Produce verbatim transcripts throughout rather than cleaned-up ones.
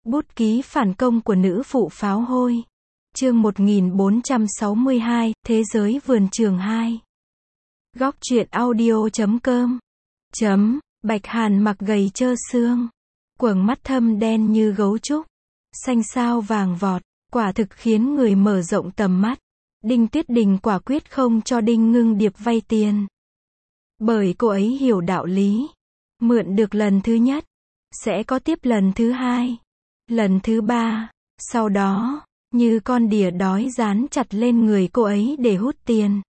Bút ký phản công của nữ phụ pháo hôi. Chương một nghìn bốn trăm sáu mươi hai, Thế giới vườn trường hai. Góc truyện audio chấm com. Chấm, Bạch Hàn mặc gầy trơ xương. Quầng mắt thâm đen như gấu trúc. Xanh sao vàng vọt, quả thực khiến người mở rộng tầm mắt. Đinh Tuyết Đình quả quyết không cho Đinh Ngưng Điệp vay tiền. Bởi cô ấy hiểu đạo lý. Mượn được lần thứ nhất, sẽ có tiếp lần thứ hai, lần thứ ba, sau đó, như con đỉa đói dán chặt lên người cô ấy để hút tiền.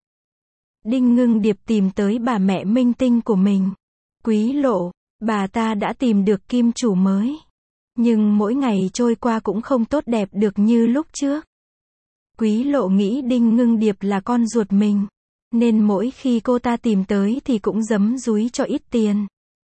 Đinh Ngưng Điệp tìm tới bà mẹ minh tinh của mình. Quý Lộ, bà ta đã tìm được kim chủ mới. Nhưng mỗi ngày trôi qua cũng không tốt đẹp được như lúc trước. Quý Lộ nghĩ Đinh Ngưng Điệp là con ruột mình, nên mỗi khi cô ta tìm tới thì cũng giấm dúi cho ít tiền.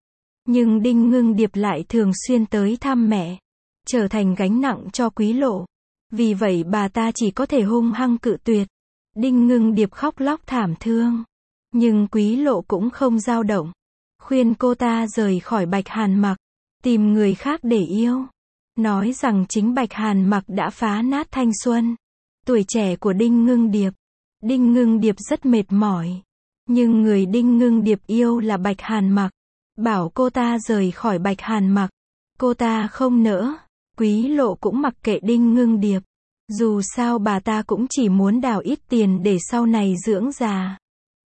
Nhưng Đinh Ngưng Điệp lại thường xuyên tới thăm mẹ, trở thành gánh nặng cho Quý Lộ. Vì vậy bà ta chỉ có thể hung hăng cự tuyệt. Đinh Ngưng Điệp khóc lóc thảm thương. Nhưng Quý Lộ cũng không dao động. Khuyên cô ta rời khỏi Bạch Hàn mặc, tìm người khác để yêu. Nói rằng chính Bạch Hàn mặc đã phá nát thanh xuân, tuổi trẻ của Đinh Ngưng Điệp. Đinh Ngưng Điệp rất mệt mỏi. Nhưng người Đinh Ngưng Điệp yêu là Bạch Hàn mặc. Bảo cô ta rời khỏi Bạch Hàn mặc, cô ta không nỡ. Quý Lộ cũng mặc kệ Đinh Ngưng Điệp. Dù sao bà ta cũng chỉ muốn đào ít tiền để sau này dưỡng già.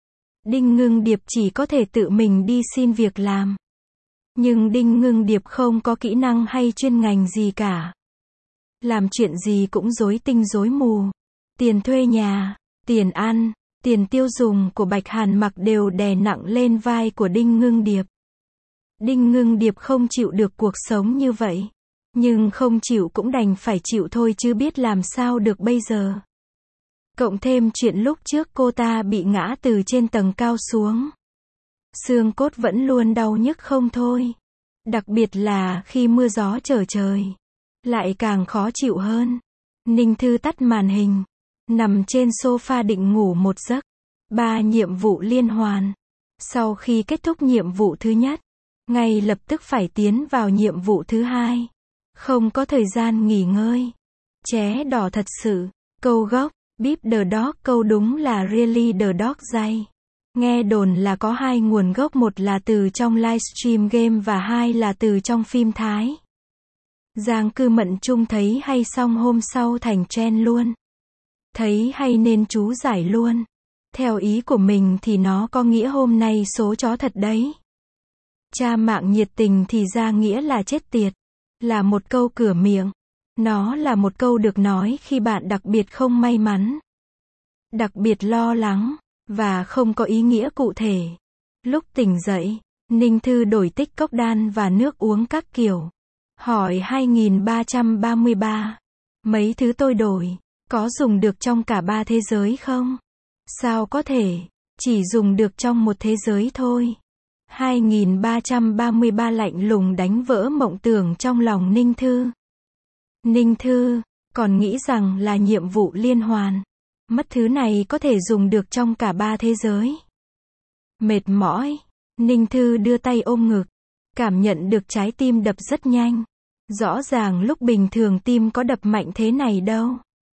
Đinh Ngưng Điệp chỉ có thể tự mình đi xin việc làm. Nhưng Đinh Ngưng Điệp không có kỹ năng hay chuyên ngành gì cả. Làm chuyện gì cũng rối tinh rối mù. Tiền thuê nhà, tiền ăn, tiền tiêu dùng của Bạch Hàn mặc đều đè nặng lên vai của Đinh Ngưng Điệp. Đinh Ngưng Điệp không chịu được cuộc sống như vậy. Nhưng không chịu cũng đành phải chịu thôi chứ biết làm sao được bây giờ. Cộng thêm chuyện lúc trước cô ta bị ngã từ trên tầng cao xuống. Xương cốt vẫn luôn đau nhức không thôi. Đặc biệt là khi mưa gió trở trời. Lại càng khó chịu hơn. Ninh Thư tắt màn hình. Nằm trên sofa định ngủ một giấc. Ba nhiệm vụ liên hoàn. Sau khi kết thúc nhiệm vụ thứ nhất, ngay lập tức phải tiến vào nhiệm vụ thứ hai. Không có thời gian nghỉ ngơi. Ché đỏ thật sự. Câu gốc, Beep the Dog, câu đúng là Really the Dog dày. Nghe đồn là có hai nguồn gốc, một là từ trong livestream game và hai là từ trong phim Thái. Giang Cư Mận Trung thấy hay xong hôm sau thành trend luôn. Thấy hay nên chú giải luôn. Theo ý của mình thì nó có nghĩa hôm nay số chó thật đấy. Cha mạng nhiệt tình thì ra nghĩa là chết tiệt. Là một câu cửa miệng. Nó là một câu được nói khi bạn đặc biệt không may mắn, đặc biệt lo lắng, và không có ý nghĩa cụ thể. Lúc tỉnh dậy, Ninh Thư đổi tích cốc đan và nước uống các kiểu. Hỏi hai nghìn ba trăm ba mươi ba. Mấy thứ tôi đổi, có dùng được trong cả ba thế giới không? Sao có thể, chỉ dùng được trong một thế giới thôi. hai nghìn ba trăm ba mươi ba lạnh lùng đánh vỡ mộng tưởng trong lòng Ninh Thư. Ninh Thư, còn nghĩ rằng là nhiệm vụ liên hoàn. Mất thứ này có thể dùng được trong cả ba thế giới. Mệt mỏi, Ninh Thư đưa tay ôm ngực. Cảm nhận được trái tim đập rất nhanh. Rõ ràng lúc bình thường tim có đập mạnh thế này đâu.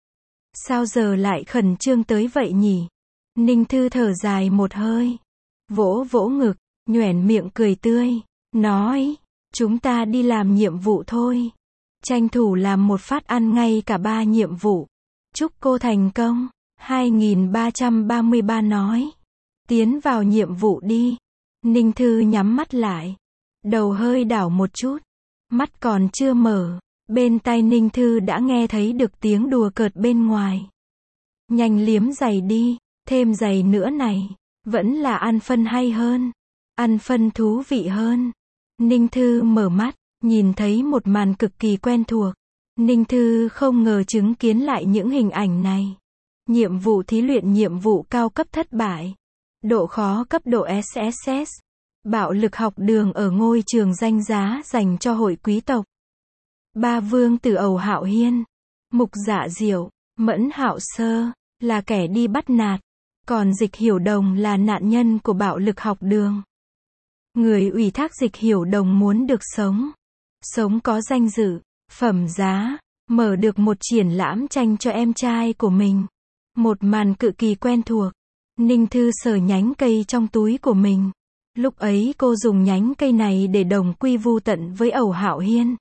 Sao giờ lại khẩn trương tới vậy nhỉ? Ninh Thư thở dài một hơi. Vỗ vỗ ngực, nhoẻn miệng cười tươi. Nói, chúng ta đi làm nhiệm vụ thôi. Tranh thủ làm một phát ăn ngay cả ba nhiệm vụ. Chúc cô thành công. hai nghìn ba trăm ba mươi ba nói. Tiến vào nhiệm vụ đi. Ninh Thư nhắm mắt lại. Đầu hơi đảo một chút. Mắt còn chưa mở. Bên tai Ninh Thư đã nghe thấy được tiếng đùa cợt bên ngoài. Nhanh liếm giày đi. Thêm giày nữa này. Vẫn là ăn phân hay hơn. Ăn phân thú vị hơn. Ninh Thư mở mắt. Nhìn thấy một màn cực kỳ quen thuộc. Ninh Thư không ngờ chứng kiến lại những hình ảnh này. Nhiệm vụ thí luyện nhiệm vụ cao cấp thất bại. Độ khó cấp độ ét ét ét. Bạo lực học đường ở ngôi trường danh giá dành cho hội quý tộc. Ba vương tử Ẩu Hạo Hiên, Mục Dạ Diệu, Mẫn Hạo Sơ là kẻ đi bắt nạt. Còn Dịch Hiểu Đồng là nạn nhân của bạo lực học đường. Người ủy thác Dịch Hiểu Đồng muốn được sống. Sống có danh dự, Phẩm giá, mở được một triển lãm tranh cho em trai của mình. Một màn cực kỳ quen thuộc. Ninh Thư sờ nhánh cây trong túi của mình. Lúc ấy cô dùng nhánh cây này để đồng quy vu tận với Ẩu Hạo Hiên.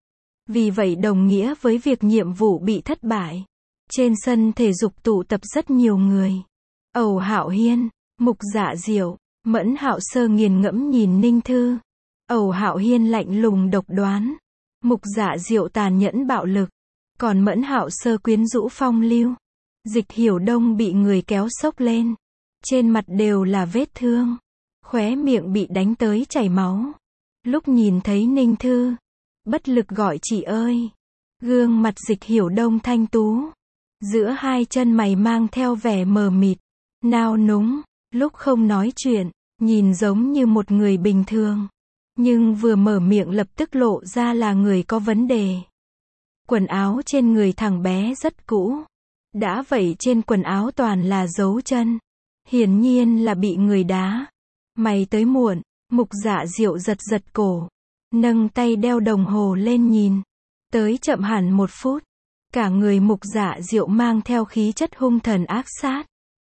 Vì vậy đồng nghĩa với việc nhiệm vụ bị thất bại. Trên sân thể dục tụ tập rất nhiều người. Ẩu Hạo Hiên, Mục Dạ Diệu, Mẫn Hạo Sơ nghiền ngẫm nhìn Ninh Thư. Ẩu Hạo Hiên lạnh lùng độc đoán. Mục Dạ Diệu tàn nhẫn bạo lực. Còn Mẫn Hạo Sơ quyến rũ phong lưu. Dịch Hiểu Đông bị người kéo xốc lên. Trên mặt đều là vết thương. Khóe miệng bị đánh tới chảy máu. Lúc nhìn thấy Ninh Thư, bất lực gọi chị ơi. Gương mặt Dịch Hiểu Đông thanh tú. Giữa hai chân mày mang theo vẻ mờ mịt, nao núng. Lúc không nói chuyện, nhìn giống như một người bình thường. Nhưng vừa mở miệng lập tức lộ ra là người có vấn đề. Quần áo trên người thằng bé rất cũ. Đã vậy trên quần áo toàn là dấu chân. Hiển nhiên là bị người đá. Mày tới muộn. Mục Dạ Diệu giật giật cổ. Nâng tay đeo đồng hồ lên nhìn. Tới chậm hẳn một phút. Cả người Mục Dạ Diệu mang theo khí chất hung thần ác sát.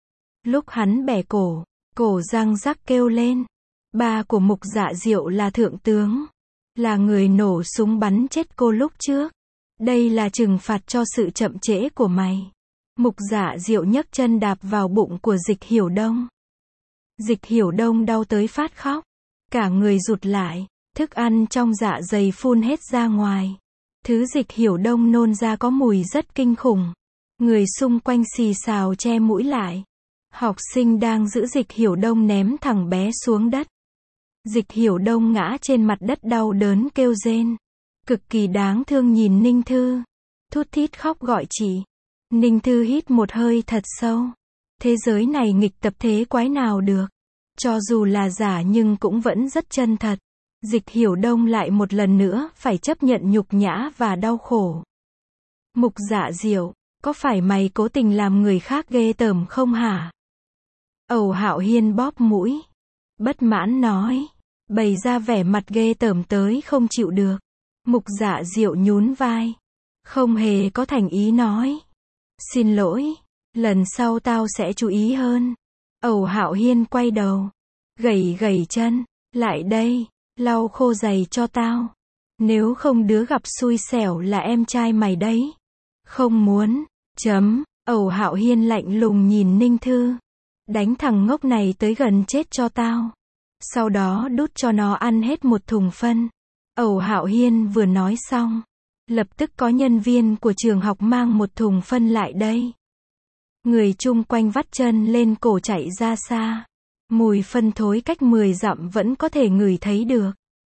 Lúc hắn bẻ cổ, cổ răng rắc kêu lên. Ba của Mục Dạ Diệu là thượng tướng. Là người nổ súng bắn chết cô lúc trước. Đây là trừng phạt cho sự chậm trễ của mày. Mục Dạ Diệu nhấc chân đạp vào bụng của Dịch Hiểu Đông. Dịch Hiểu Đông đau tới phát khóc. Cả người rụt lại. Thức ăn trong dạ dày phun hết ra ngoài. Thứ Dịch Hiểu Đông nôn ra có mùi rất kinh khủng. Người xung quanh xì xào che mũi lại. Học sinh đang giữ Dịch Hiểu Đông ném thằng bé xuống đất. Dịch Hiểu Đông ngã trên mặt đất đau đớn kêu rên. Cực kỳ đáng thương nhìn Ninh Thư. Thút thít khóc gọi chị. Ninh Thư hít một hơi thật sâu. Thế giới này nghịch tập thế quái nào được. Cho dù là giả nhưng cũng vẫn rất chân thật. Dịch Hiểu Đông lại một lần nữa phải chấp nhận nhục nhã và đau khổ. Mục Dạ Diệu, có phải mày cố tình làm người khác ghê tởm không hả? Ẩu Hạo Hiên bóp mũi. Bất mãn nói. Bày ra vẻ mặt ghê tởm tới không chịu được. Mục Dạ Diệu nhún vai. Không hề có thành ý nói. Xin lỗi. Lần sau tao sẽ chú ý hơn. Ẩu Hạo Hiên quay đầu. Gẩy gẩy chân. Lại đây. Lau khô giày cho tao. Nếu không đứa gặp xui xẻo là em trai mày đấy. Không muốn. Chấm. Ẩu Hạo Hiên lạnh lùng nhìn Ninh Thư. Đánh thằng ngốc này tới gần chết cho tao. Sau đó đút cho nó ăn hết một thùng phân. Ẩu Hạo Hiên vừa nói xong. Lập tức có nhân viên của trường học mang một thùng phân lại đây. Người chung quanh vắt chân lên cổ chạy ra xa. Mùi phân thối cách mười dặm vẫn có thể ngửi thấy được.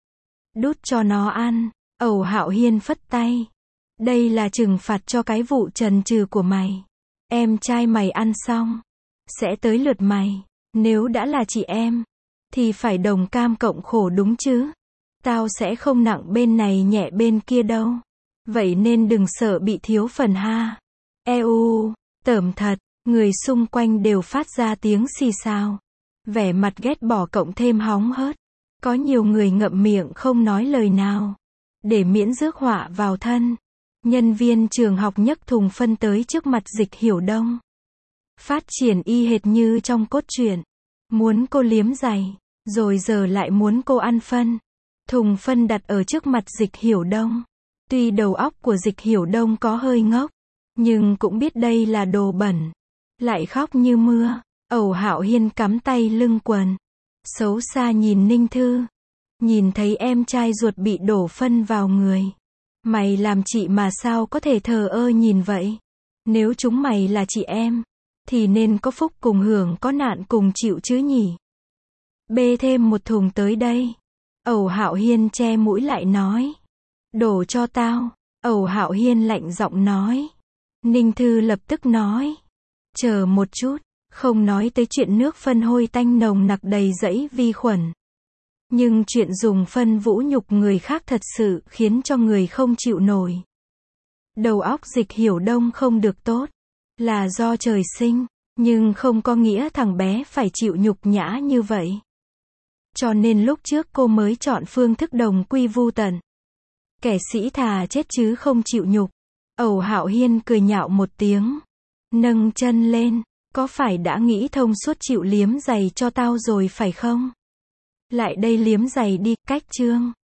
Đút cho nó ăn. Ẩu Hạo Hiên phất tay. Đây là trừng phạt cho cái vụ trần trừ của mày. Em trai mày ăn xong. Sẽ tới lượt mày. Nếu đã là chị em. Thì phải đồng cam cộng khổ đúng chứ. Tao sẽ không nặng bên này nhẹ bên kia đâu. Vậy nên đừng sợ bị thiếu phần ha. Eu, tởm thật. Người xung quanh đều phát ra tiếng xì xào. Vẻ mặt ghét bỏ cộng thêm hóng hớt. Có nhiều người ngậm miệng không nói lời nào. Để miễn rước họa vào thân. Nhân viên trường học nhấc thùng phân tới trước mặt Dịch Hiểu Đông. Phát triển y hệt như trong cốt truyện. Muốn cô liếm giày. Rồi giờ lại muốn cô ăn phân. Thùng phân đặt ở trước mặt Dịch Hiểu Đông. Tuy đầu óc của Dịch Hiểu Đông có hơi ngốc. Nhưng cũng biết đây là đồ bẩn. Lại khóc như mưa. Ẩu Hạo Hiên cắm tay lưng quần. Xấu xa nhìn Ninh Thư. Nhìn thấy em trai ruột bị đổ phân vào người. Mày làm chị mà sao có thể thờ ơ nhìn vậy? Nếu chúng mày là chị em. Thì nên có phúc cùng hưởng có nạn cùng chịu chứ nhỉ? Bê thêm một thùng tới đây. Ẩu Hạo Hiên che mũi lại nói. Đổ cho tao. Ẩu Hạo Hiên lạnh giọng nói. Ninh Thư lập tức nói. Chờ một chút. Không nói tới chuyện nước phân hôi tanh nồng nặc đầy rẫy vi khuẩn. Nhưng chuyện dùng phân vũ nhục người khác thật sự khiến cho người không chịu nổi. Đầu óc Dịch Hiểu Đông không được tốt. Là do trời sinh. Nhưng không có nghĩa thằng bé phải chịu nhục nhã như vậy. Cho nên lúc trước cô mới chọn phương thức đồng quy vu tận. Kẻ sĩ thà chết chứ không chịu nhục. Ẩu Hạo Hiên cười nhạo một tiếng. Nâng chân lên. Có phải đã nghĩ thông suốt chịu liếm giày cho tao rồi phải không? Lại đây liếm giày đi, cách chương.